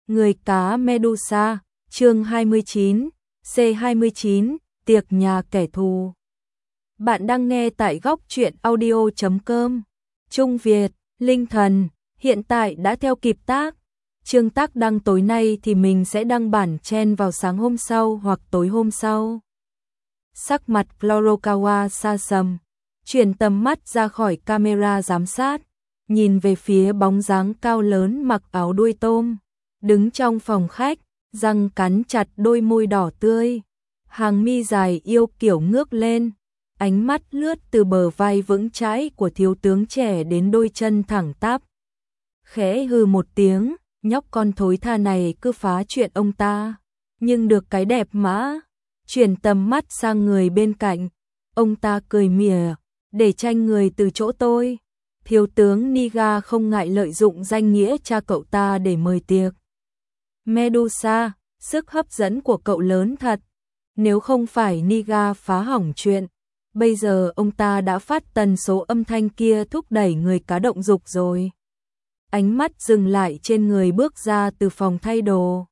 Người cá Medusa, chương 29, C29, tiệc nhà kẻ thù. Bạn đang nghe tại góc truyện audio.com. Trung Việt, Linh Thần, hiện tại đã theo kịp tác. Chương tác đăng tối nay thì mình sẽ đăng bản chen vào sáng hôm sau hoặc tối hôm sau. Sắc mặt Kurokawa xa sầm, chuyển tầm mắt ra khỏi camera giám sát, nhìn về phía bóng dáng cao lớn mặc áo đuôi tôm, đứng trong phòng khách, răng cắn chặt đôi môi đỏ tươi, hàng mi dài yêu kiểu ngước lên, ánh mắt lướt từ bờ vai vững chãi của thiếu tướng trẻ đến đôi chân thẳng tắp. Khẽ hừ một tiếng, nhóc con thối tha này cứ phá chuyện ông ta, nhưng được cái đẹp mã. Chuyển tầm mắt sang người bên cạnh, ông ta cười mỉa, để tranh người từ chỗ tôi. Thiếu tướng Niga không ngại lợi dụng danh nghĩa cha cậu ta để mời tiệc. Medusa, sức hấp dẫn của cậu lớn thật. Nếu không phải Niga phá hỏng chuyện, bây giờ ông ta đã phát tần số âm thanh kia thúc đẩy người cá động dục rồi. Ánh mắt dừng lại trên người bước ra từ phòng thay đồ.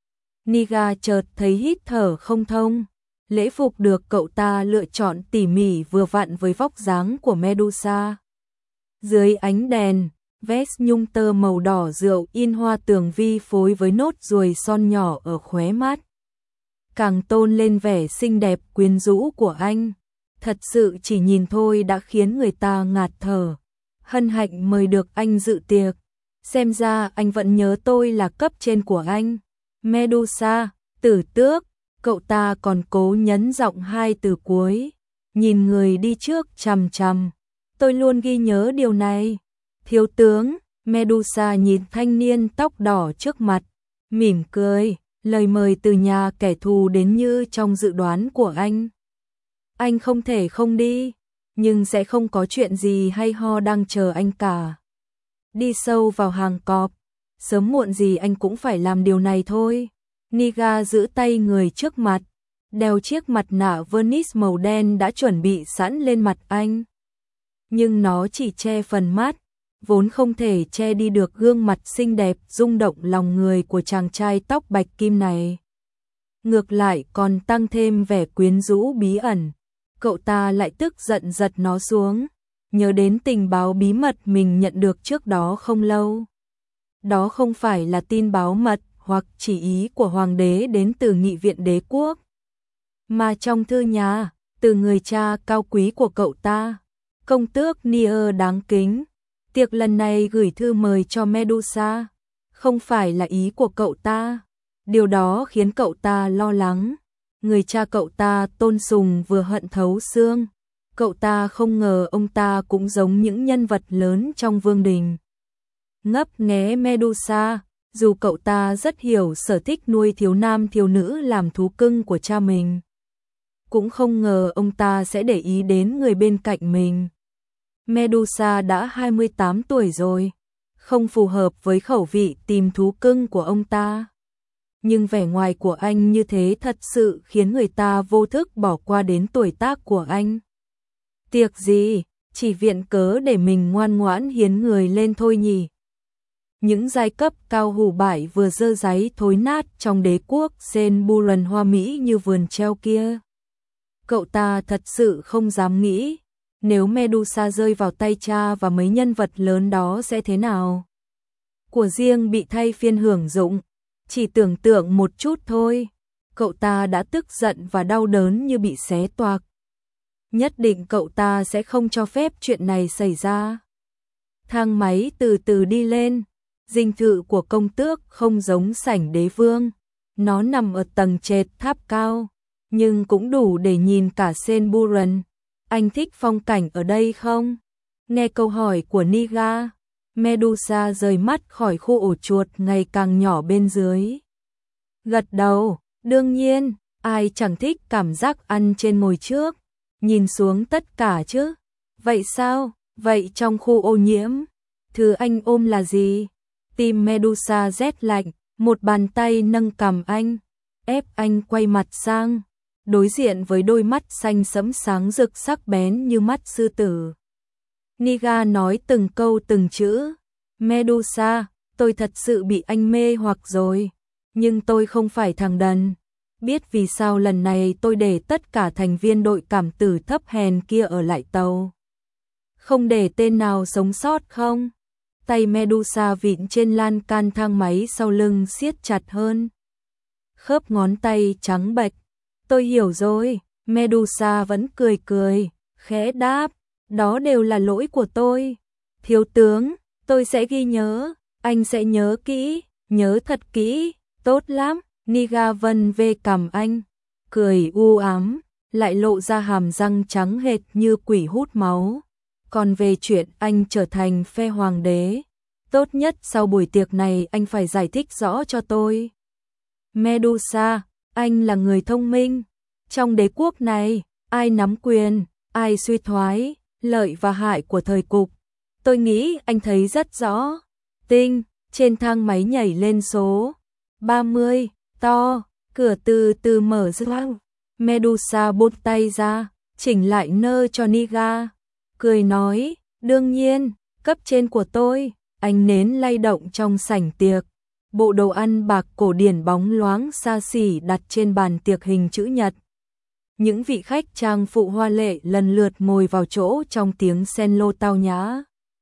Niga chợt thấy hít thở không thông. Lễ phục được cậu ta lựa chọn tỉ mỉ vừa vặn với vóc dáng của Medusa. Dưới ánh đèn, vest nhung tơ màu đỏ rượu in hoa tường vi phối với nốt ruồi son nhỏ ở khóe mắt, càng tôn lên vẻ xinh đẹp quyến rũ của anh. Thật sự chỉ nhìn thôi đã khiến người ta ngạt thở. Hân hạnh mời được anh dự tiệc. Xem ra anh vẫn nhớ tôi là cấp trên của anh. Medusa, tử tước. Cậu ta còn cố nhấn giọng hai từ cuối, nhìn người đi trước chằm chằm. Tôi luôn ghi nhớ điều này. Thiếu tướng, Medusa nhìn thanh niên tóc đỏ trước mặt, mỉm cười, lời mời từ nhà kẻ thù đến như trong dự đoán của anh. Anh không thể không đi, nhưng sẽ không có chuyện gì hay ho đang chờ anh cả. Đi sâu vào hàng cọp, sớm muộn gì anh cũng phải làm điều này thôi. Niga giữ tay người trước mặt, đeo chiếc mặt nạ vernice màu đen đã chuẩn bị sẵn lên mặt anh. Nhưng nó chỉ che phần mắt, vốn không thể che đi được gương mặt xinh đẹp rung động lòng người của chàng trai tóc bạch kim này. Ngược lại còn tăng thêm vẻ quyến rũ bí ẩn. Cậu ta lại tức giận giật nó xuống, nhớ đến tình báo bí mật mình nhận được trước đó không lâu. Đó không phải là tin báo mật hoặc chỉ ý của hoàng đế đến từ nghị viện đế quốc, mà trong thư nhà, từ người cha cao quý của cậu ta, công tước Nier đáng kính. Tiệc lần này gửi thư mời cho Medusa, không phải là ý của cậu ta. Điều đó khiến cậu ta lo lắng. Người cha cậu ta tôn sùng vừa hận thấu xương. Cậu ta không ngờ ông ta cũng giống những nhân vật lớn trong vương đình. Ngấp nghé Medusa, dù cậu ta rất hiểu sở thích nuôi thiếu nam thiếu nữ làm thú cưng của cha mình, cũng không ngờ ông ta sẽ để ý đến người bên cạnh mình. Medusa đã 28 tuổi rồi, không phù hợp với khẩu vị tìm thú cưng của ông ta. Nhưng vẻ ngoài của anh như thế thật sự khiến người ta vô thức bỏ qua đến tuổi tác của anh. Tiệc gì, chỉ viện cớ để mình ngoan ngoãn hiến người lên thôi nhỉ. Những giai cấp cao hủ bại vừa dơ dáy thối nát trong đế quốc Sen Buran hoa mỹ như vườn treo kia. Cậu ta thật sự không dám nghĩ, nếu Medusa rơi vào tay cha và mấy nhân vật lớn đó sẽ thế nào. Của riêng bị thay phiên hưởng dụng, chỉ tưởng tượng một chút thôi, cậu ta đã tức giận và đau đớn như bị xé toạc. Nhất định cậu ta sẽ không cho phép chuyện này xảy ra. Thang máy từ từ đi lên. Dinh thự của công tước không giống sảnh đế vương, nó nằm ở tầng trệt tháp cao, nhưng cũng đủ để nhìn cả Sen Buran. Anh thích phong cảnh ở đây không? Nghe câu hỏi của Niga, Medusa rời mắt khỏi khu ổ chuột ngày càng nhỏ bên dưới. Gật đầu, đương nhiên, ai chẳng thích cảm giác ăn trên ngồi trước, nhìn xuống tất cả chứ. Vậy sao? Vậy trong khu ô nhiễm, thứ anh ôm là gì? Tim Medusa rét lạnh, một bàn tay nâng cằm anh, ép anh quay mặt sang, đối diện với đôi mắt xanh sẫm sáng rực sắc bén như mắt sư tử. Niga nói từng câu từng chữ. Medusa, tôi thật sự bị anh mê hoặc rồi. nhưng tôi không phải thằng đần. Biết vì sao lần này tôi để tất cả thành viên đội cảm tử thấp hèn kia ở lại tàu. Không để tên nào sống sót không? Tay Medusa vịn trên lan can thang máy sau lưng siết chặt hơn. Khớp ngón tay trắng bệch. Tôi hiểu rồi, Medusa vẫn cười cười, khẽ đáp, đó đều là lỗi của tôi. Thiếu tướng, tôi sẽ ghi nhớ, anh sẽ nhớ kỹ, nhớ thật kỹ, tốt lắm. Niga vân về cằm anh, cười u ám, lại lộ ra hàm răng trắng hệt như quỷ hút máu. Còn về chuyện anh trở thành phe hoàng đế, tốt nhất sau buổi tiệc này anh phải giải thích rõ cho tôi. Medusa, anh là người thông minh. Trong đế quốc này, ai nắm quyền, ai suy thoái, lợi và hại của thời cục. Tôi nghĩ anh thấy rất rõ. Tinh, trên thang máy nhảy lên số 30, to, cửa từ từ mở ra. Medusa buông tay ra, chỉnh lại nơ cho Niga. Cười nói, đương nhiên, cấp trên của tôi. Ánh nến lay động trong sảnh tiệc. Bộ đồ ăn bạc cổ điển bóng loáng xa xỉ đặt trên bàn tiệc hình chữ nhật. Những vị khách trang phụ hoa lệ lần lượt ngồi vào chỗ trong tiếng cello tao nhã.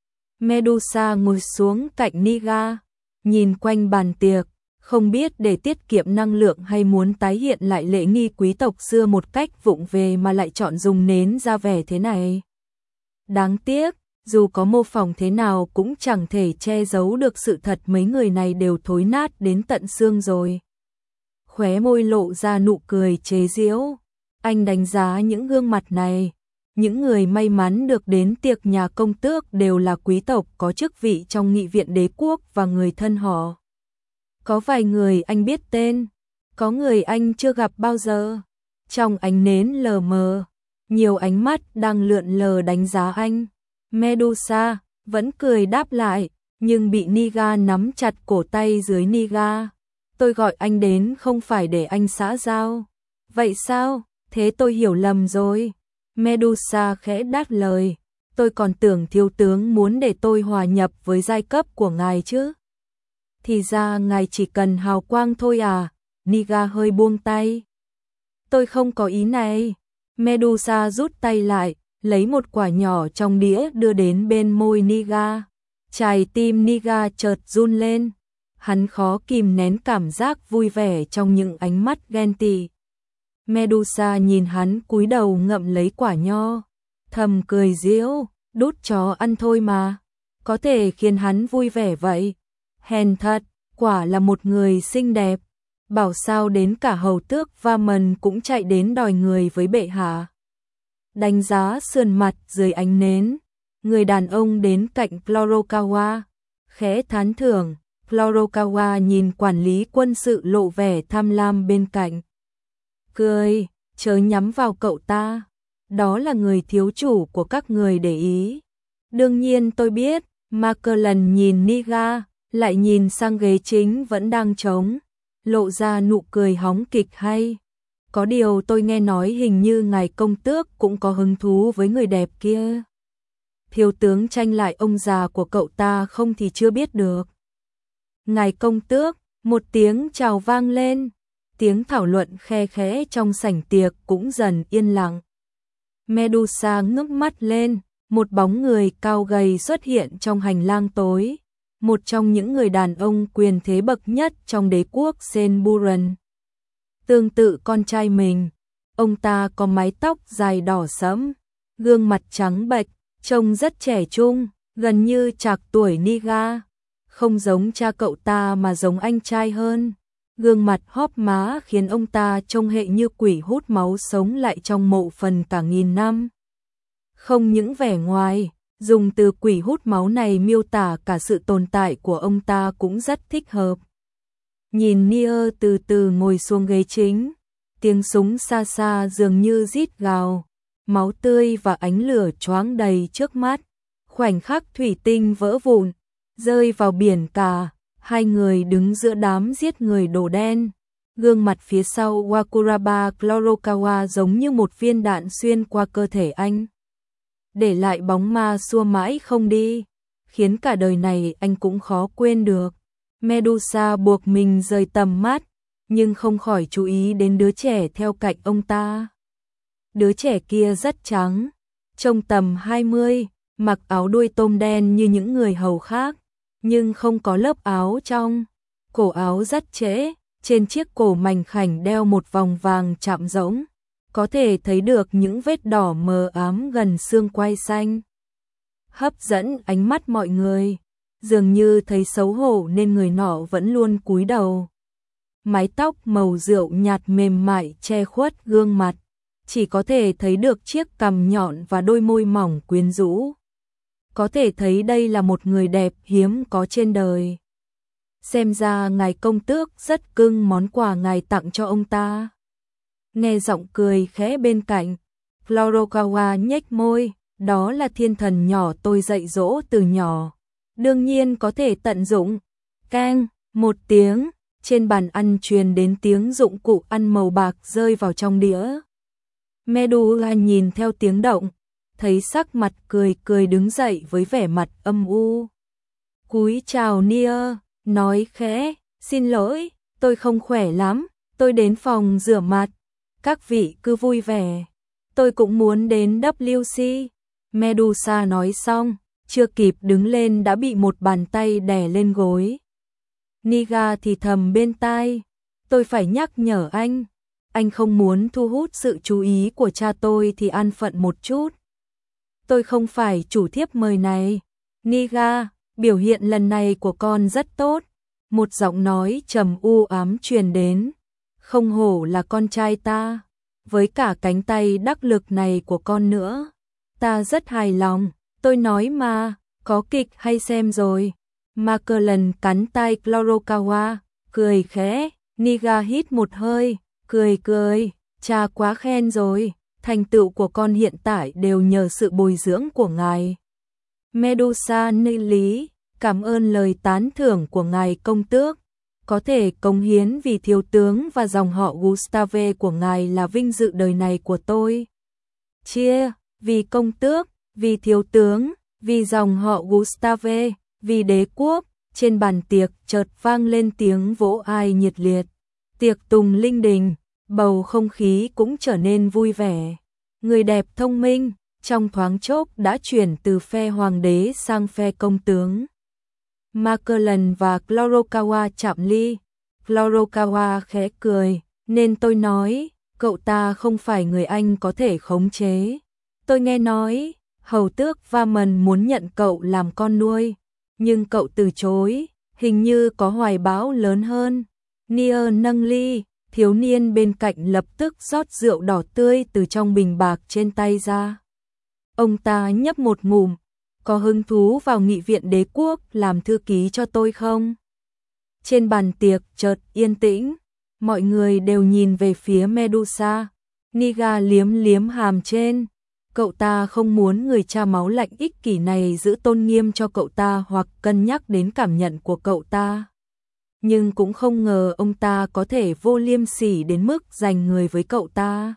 Medusa ngồi xuống cạnh Niga, nhìn quanh bàn tiệc, không biết để tiết kiệm năng lượng hay muốn tái hiện lại lễ nghi quý tộc xưa một cách vụng về mà lại chọn dùng nến ra vẻ thế này. Đáng tiếc, dù có mô phỏng thế nào cũng chẳng thể che giấu được sự thật mấy người này đều thối nát đến tận xương rồi. Khóe môi lộ ra nụ cười chế giễu. Anh đánh giá những gương mặt này. Những người may mắn được đến tiệc nhà công tước đều là quý tộc có chức vị trong nghị viện đế quốc và người thân họ. Có vài người anh biết tên, có người anh chưa gặp bao giờ. Trong ánh nến lờ mờ, nhiều ánh mắt đang lượn lờ đánh giá anh. Medusa vẫn cười đáp lại, nhưng bị Niga nắm chặt cổ tay dưới Niga. Tôi gọi anh đến không phải để anh xã giao. Vậy sao? Thế tôi hiểu lầm rồi. Medusa khẽ đáp lời. Tôi còn tưởng thiếu tướng muốn để tôi hòa nhập với giai cấp của ngài chứ. Thì ra ngài chỉ cần hào quang thôi à? Niga hơi buông tay. Tôi không có ý này. Medusa rút tay lại, lấy một quả nhỏ trong đĩa đưa đến bên môi Niga. Trái tim Niga chợt run lên. Hắn khó kìm nén cảm giác vui vẻ trong những ánh mắt ghen tị. Medusa nhìn hắn cúi đầu ngậm lấy quả nho, thầm cười giễu, đút chó ăn thôi mà, có thể khiến hắn vui vẻ vậy. Hèn thật, quả là một người xinh đẹp, bảo sao đến cả hầu tước Vaman cũng chạy đến đòi người với bệ hạ. Đánh giá sườn mặt dưới ánh nến, người đàn ông đến cạnh Chlorokawa, khẽ thán thưởng. Chlorokawa nhìn quản lý quân sự lộ vẻ tham lam bên cạnh. Cười, chớ nhắm vào cậu ta, đó là người thiếu chủ của các người để ý. Đương nhiên tôi biết. Macallan nhìn Niga, lại nhìn sang ghế chính vẫn đang trống, lộ ra nụ cười hóng kịch hay. Có điều tôi nghe nói hình như ngài công tước cũng có hứng thú với người đẹp kia. Thiếu tướng tranh lại ông già của cậu ta không thì chưa biết được. Ngài công tước, một tiếng chào vang lên. Tiếng thảo luận khe khẽ trong sảnh tiệc cũng dần yên lặng. Medusa ngước mắt lên, một bóng người cao gầy xuất hiện trong hành lang tối. Một trong những người đàn ông quyền thế bậc nhất trong đế quốc Senburan. Tương tự con trai mình, ông ta có mái tóc dài đỏ sẫm, gương mặt trắng bệch, trông rất trẻ trung, gần như trạc tuổi Niga. Không giống cha cậu ta mà giống anh trai hơn. Gương mặt hóp má khiến ông ta trông hệ như quỷ hút máu sống lại trong mộ phần cả nghìn năm. Không những vẻ ngoài, dùng từ quỷ hút máu này miêu tả cả sự tồn tại của ông ta cũng rất thích hợp. Nhìn Nier từ từ ngồi xuống ghế chính, tiếng súng xa xa dường như rít gào, máu tươi và ánh lửa choáng đầy trước mắt. Khoảnh khắc thủy tinh vỡ vụn, rơi vào biển cả. Hai người đứng giữa đám giết người đồ đen. Gương mặt phía sau Wakuraba Chlorokawa giống như một viên đạn xuyên qua cơ thể anh, để lại bóng ma xua mãi không đi, khiến cả đời này anh cũng khó quên được. Medusa buộc mình rời tầm mắt, nhưng không khỏi chú ý đến đứa trẻ theo cạnh ông ta. Đứa trẻ kia rất trắng, trông tầm 20, mặc áo đuôi tôm đen như những người hầu khác, nhưng không có lớp áo trong. Cổ áo rất trễ, trên chiếc cổ mảnh khảnh đeo một vòng vàng chạm rỗng, có thể thấy được những vết đỏ mờ ám gần xương quai xanh. Hấp dẫn ánh mắt mọi người, dường như thấy xấu hổ nên người nọ vẫn luôn cúi đầu. Mái tóc màu rượu nhạt mềm mại che khuất gương mặt, chỉ có thể thấy được chiếc cằm nhọn và đôi môi mỏng quyến rũ. Có thể thấy đây là một người đẹp hiếm có trên đời. Xem ra ngài công tước rất cưng món quà ngài tặng cho ông ta. Nghe giọng cười khẽ bên cạnh, Furukawa nhếch môi, đó là thiên thần nhỏ tôi dạy dỗ từ nhỏ. Đương nhiên có thể tận dụng. Keng, một tiếng, trên bàn ăn truyền đến tiếng dụng cụ ăn màu bạc rơi vào trong đĩa. Medusa nhìn theo tiếng động, thấy sắc mặt cười cười đứng dậy với vẻ mặt âm u. Cúi chào Nia, nói khẽ, xin lỗi, tôi không khỏe lắm, tôi đến phòng rửa mặt. Các vị cứ vui vẻ, tôi cũng muốn đến WC. Medusa nói xong, chưa kịp đứng lên đã bị một bàn tay đè lên gối. Niga thì thầm bên tai, tôi phải nhắc nhở anh không muốn thu hút sự chú ý của cha tôi thì an phận một chút. Tôi không phải chủ thiếp mời này. Niga, biểu hiện lần này của con rất tốt. Một giọng nói trầm u ám truyền đến. Không hổ là con trai ta, với cả cánh tay đắc lực này của con nữa. Ta rất hài lòng, tôi nói mà, có kịch hay xem rồi. Macallan cắn tay Furukawa, cười khẽ. Niga hít một hơi, cười, cha quá khen rồi, thành tựu của con hiện tại đều nhờ sự bồi dưỡng của ngài. Medusa nị lý, cảm ơn lời tán thưởng của ngài công tước, có thể cống hiến vì thiếu tướng và dòng họ Gustave của ngài là vinh dự đời này của tôi. Chia, vì công tước, vì thiếu tướng, vì dòng họ Gustave, vì đế quốc. Trên bàn tiệc chợt vang lên tiếng vỗ ai nhiệt liệt. Tiệc tùng linh đình, bầu không khí cũng trở nên vui vẻ. Người đẹp thông minh, trong thoáng chốc đã chuyển từ phe hoàng đế sang phe công tướng. Macallan và Furukawa chạm ly. Furukawa khẽ cười, nên tôi nói, cậu ta không phải người anh có thể khống chế. Tôi nghe nói, hầu tước Vaman muốn nhận cậu làm con nuôi, nhưng cậu từ chối, hình như có hoài bão lớn hơn. Nia nâng ly, thiếu niên bên cạnh lập tức rót rượu đỏ tươi từ trong bình bạc trên tay ra. Ông ta nhấp một ngụm, có hứng thú vào nghị viện đế quốc làm thư ký cho tôi không? Trên bàn tiệc chợt yên tĩnh, mọi người đều nhìn về phía Medusa. Niga liếm liếm hàm trên. Cậu ta không muốn người cha máu lạnh ích kỷ này giữ tôn nghiêm cho cậu ta hoặc cân nhắc đến cảm nhận của cậu ta. Nhưng cũng không ngờ ông ta có thể vô liêm sỉ đến mức giành người với cậu ta.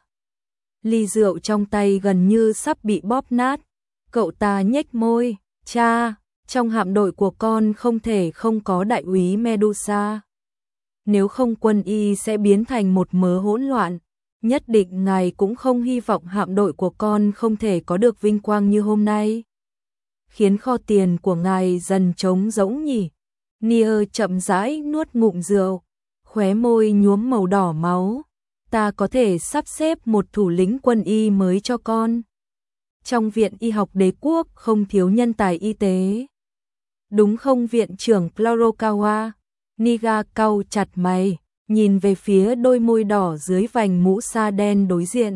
Ly rượu trong tay gần như sắp bị bóp nát. Cậu ta nhếch môi, cha, trong hạm đội của con không thể không có đại úy Medusa. Nếu không quân y sẽ biến thành một mớ hỗn loạn. Nhất định ngài cũng không hy vọng hạm đội của con không thể có được vinh quang như hôm nay. Khiến kho tiền của ngài dần trống rỗng nhỉ. Nia chậm rãi nuốt ngụm rượu, khóe môi nhuốm màu đỏ máu. Ta có thể sắp xếp một thủ lĩnh quân y mới cho con. Trong viện y học đế quốc không thiếu nhân tài y tế. Đúng không viện trưởng Furukawa? Niga cau chặt mày, nhìn về phía đôi môi đỏ dưới vành mũ sa đen đối diện.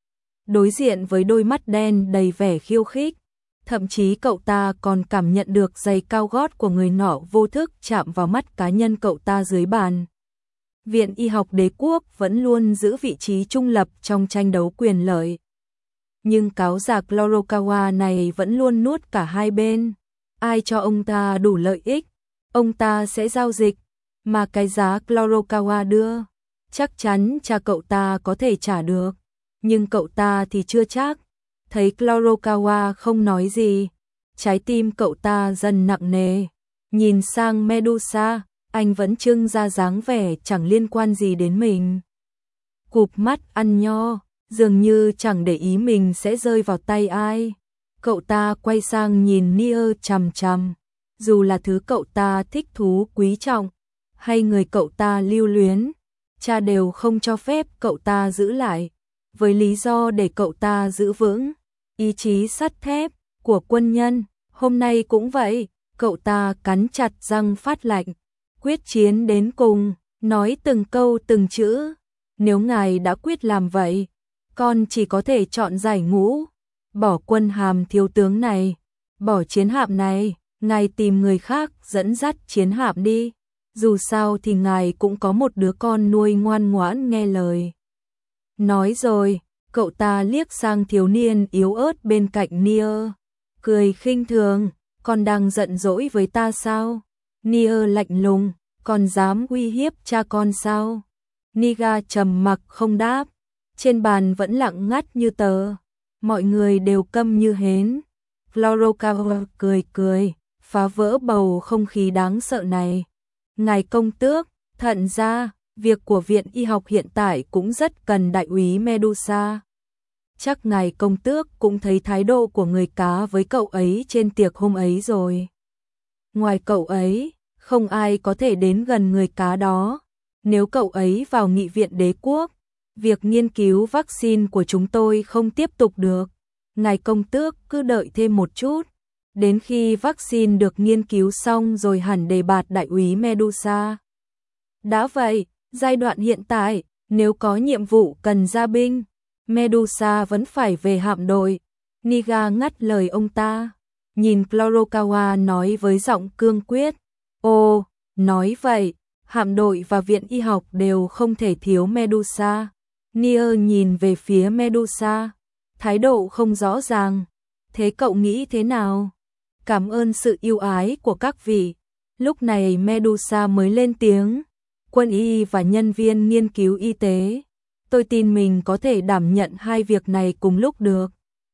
Đối diện với đôi mắt đen đầy vẻ khiêu khích. Thậm chí cậu ta còn cảm nhận được giày cao gót của người nọ vô thức chạm vào mắt cá nhân cậu ta dưới bàn. Viện y học đế quốc vẫn luôn giữ vị trí trung lập trong tranh đấu quyền lợi. Nhưng cáo già Furukawa này vẫn luôn nuốt cả hai bên. Ai cho ông ta đủ lợi ích, ông ta sẽ giao dịch. Mà cái giá Furukawa đưa, chắc chắn cha cậu ta có thể trả được. Nhưng cậu ta thì chưa chắc. Thấy Furukawa không nói gì, trái tim cậu ta dần nặng nề. Nhìn sang Medusa, anh vẫn trưng ra dáng vẻ chẳng liên quan gì đến mình. Cụp mắt ăn nho, dường như chẳng để ý mình sẽ rơi vào tay ai. Cậu ta quay sang nhìn Nia chằm chằm, dù là thứ cậu ta thích thú quý trọng, hay người cậu ta lưu luyến, cha đều không cho phép cậu ta giữ lại, với lý do để cậu ta giữ vững ý chí sắt thép của quân nhân. Hôm nay cũng vậy, cậu ta cắn chặt răng phát lạnh, quyết chiến đến cùng, nói từng câu từng chữ. Nếu ngài đã quyết làm vậy, con chỉ có thể chọn giải ngũ, bỏ quân hàm thiếu tướng này, bỏ chiến hạm này, ngài tìm người khác dẫn dắt chiến hạm đi. Dù sao thì ngài cũng có một đứa con nuôi ngoan ngoãn nghe lời. Nói rồi, cậu ta liếc sang thiếu niên yếu ớt bên cạnh Nia, cười khinh thường, con đang giận dỗi với ta sao? Nia lạnh lùng, còn dám uy hiếp cha con sao? Niga trầm mặc không đáp, trên bàn vẫn lặng ngắt như tờ, mọi người đều câm như hến. Florokawa cười cười, phá vỡ bầu không khí đáng sợ này. Ngài công tước, thận ra, việc của viện y học hiện tại cũng rất cần đại úy Medusa. Chắc ngài công tước cũng thấy thái độ của người cá với cậu ấy trên tiệc hôm ấy rồi. Ngoài cậu ấy, không ai có thể đến gần người cá đó. Nếu cậu ấy vào nghị viện đế quốc, việc nghiên cứu vaccine của chúng tôi không tiếp tục được. Ngài công tước cứ đợi thêm một chút, đến khi vaccine được nghiên cứu xong rồi hẳn đề bạt đại úy Medusa. Đã vậy, giai đoạn hiện tại, nếu có nhiệm vụ cần ra binh, Medusa vẫn phải về hạm đội. Niga ngắt lời ông ta, nhìn Florokawa nói với giọng cương quyết. Ồ, nói vậy, hạm đội và viện y học đều không thể thiếu Medusa. Nia nhìn về phía Medusa, thái độ không rõ ràng. Thế cậu nghĩ thế nào? Cảm ơn sự yêu ái của các vị. Lúc này Medusa mới lên tiếng. Quân y và nhân viên nghiên cứu y tế, tôi tin mình có thể đảm nhận hai việc này cùng lúc được.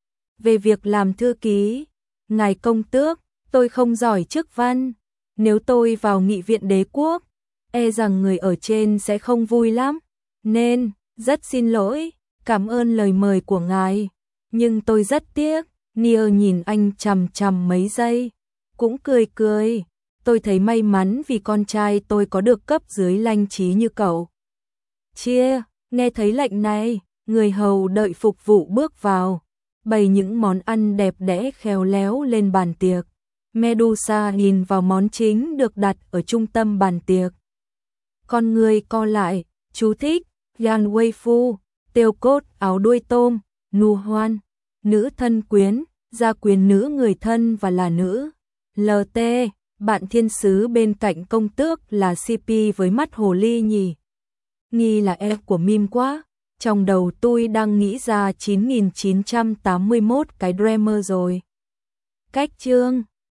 Về việc làm thư ký, ngài công tước, tôi không giỏi chức văn. Nếu tôi vào nghị viện đế quốc, e rằng người ở trên sẽ không vui lắm. Nên, rất xin lỗi, cảm ơn lời mời của ngài. Nhưng tôi rất tiếc. Nia nhìn anh chằm chằm mấy giây, cũng cười cười. Tôi thấy may mắn vì con trai tôi có được cấp dưới lanh trí như cậu. Chia, nghe thấy lệnh này, người hầu đợi phục vụ bước vào, bày những món ăn đẹp đẽ khéo léo lên bàn tiệc. Medusa nhìn vào món chính được đặt ở trung tâm bàn tiệc. Con người co lại, chú thích, Yan Wei Fu, tiêu cốt áo đuôi tôm, nu hoan, nữ thân quyến, gia quyến nữ người thân và là nữ. LT, bạn thiên sứ bên cạnh công tước là CP với mắt hồ ly nhỉ? Nghi là em của meme quá. Trong đầu tôi đang nghĩ ra 9981 cái Dreamer rồi. Cách chương